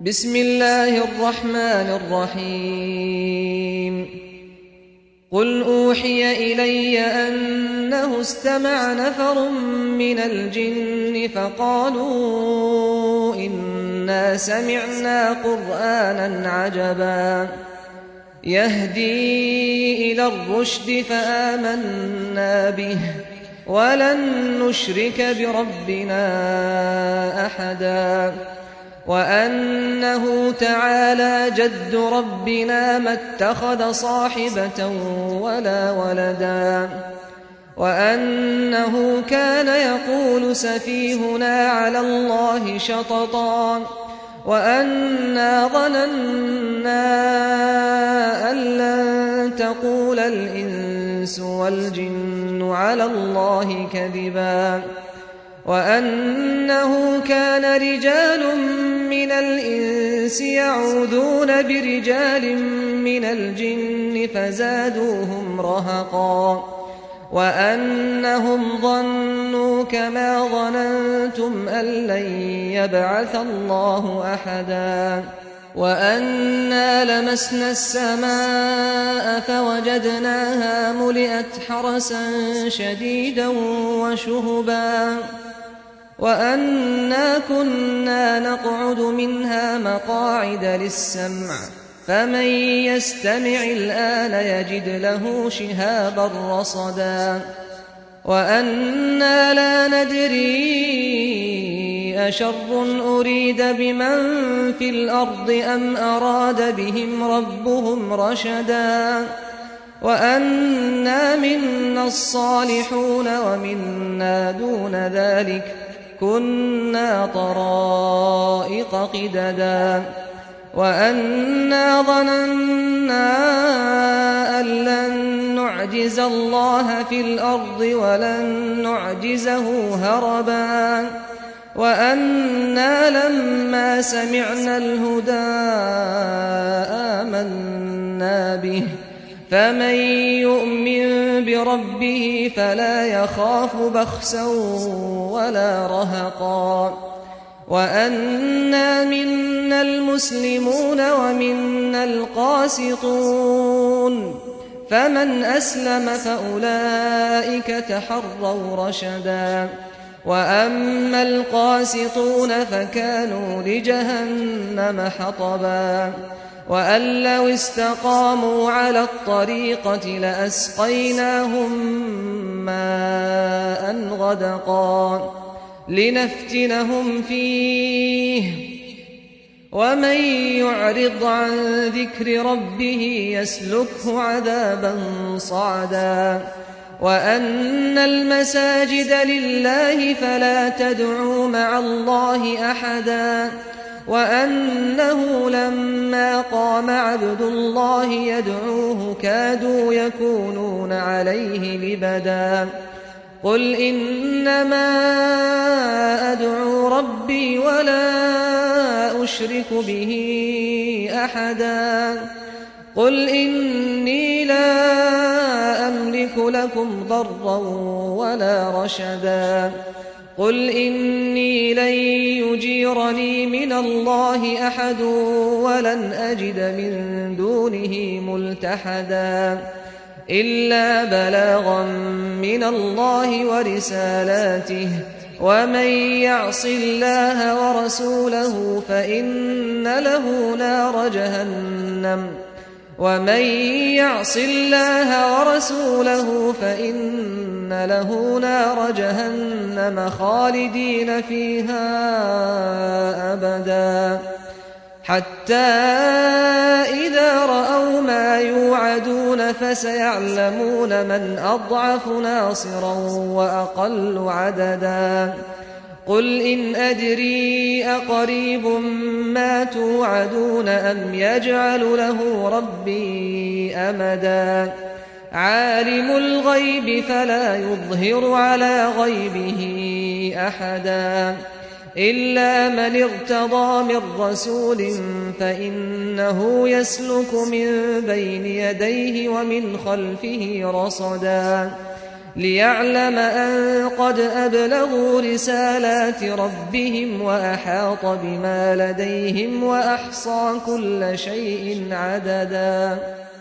بسم الله الرحمن الرحيم قل أوحي إلي أنه استمع نفر من الجن فقالوا إنا سمعنا قرآنا عجبا يهدي إلى الرشد فآمنا به ولن نشرك بربنا أحدا وأنه تعالى جد ربنا ما اتخذ صاحبة ولا ولدا وأنه كان يقول سفيهنا على الله شططا وأنا ظننا أن لن تقول الإنس والجن على الله كذبا وأنه كان رجال من الإنس يعوذون برجال من الجن فزادوهم رهقا وأنهم ظنوا كما ظننتم أن لن يبعث الله أحدا وأنا لمسنا السماء فوجدناها ملئت حرسا شديدا وشهبا وأنا كنا نقعد منها مقاعد للسمع فمن يستمع الآن يجد له شهابا رصدا وأنا لا ندري أشر أريد بمن في الأرض أم أراد بهم ربهم رشدا وأنا منا الصالحون ومنا دون ذلك كنا طرائق قددا وأنا ظننا أن لن نعجز الله في الأرض ولن نعجزه هربا وأنا لما سمعنا الهدى آمنا به فمن يؤمن بربه فلا يخاف بخسا ولا رهقا وأنا منا المسلمون ومنا القاسطون فمن أسلم فأولئك تحروا رشدا وأما القاسطون فكانوا لجهنم حطبا وأن لو استقاموا على الطريقة لأسقيناهم ماء غدقا لنفتنهم فيه ومن يعرض عن ذكر ربه يسلكه عذابا صعدا وأن المساجد لله فلا تدعوا مع الله أحدا وأنه لما قام عبد الله يدعوه كادوا يكونون عليه لبدا قل إنما أدعو ربي ولا أشرك به أحدا قل إني لا أملك لكم ضرا ولا رشدا قل إني لن يجيرني من الله أحد ولن أجد من دونه ملتحدا إلا بلاغا من الله ورسالاته ومن يعص الله ورسوله فإن له نار جهنم ومن يعص الله ورسوله فإن له نار جهنم خالدين فيها أبدا حتى إذا رأوا ما يوعدون فسيعلمون من أضعف ناصرا وأقل عددا قل إن أدري أقريب ما توعدون أم يجعل له ربي أمدا عالم الغيب فلا يظهر على غيبه أحدا إلا من ارتضى من رسول فإنه يسلك من بين يديه ومن خلفه رصدا ليعلم أن قد أبلغوا رسالات ربهم وأحاط بما لديهم وأحصى كل شيء عددا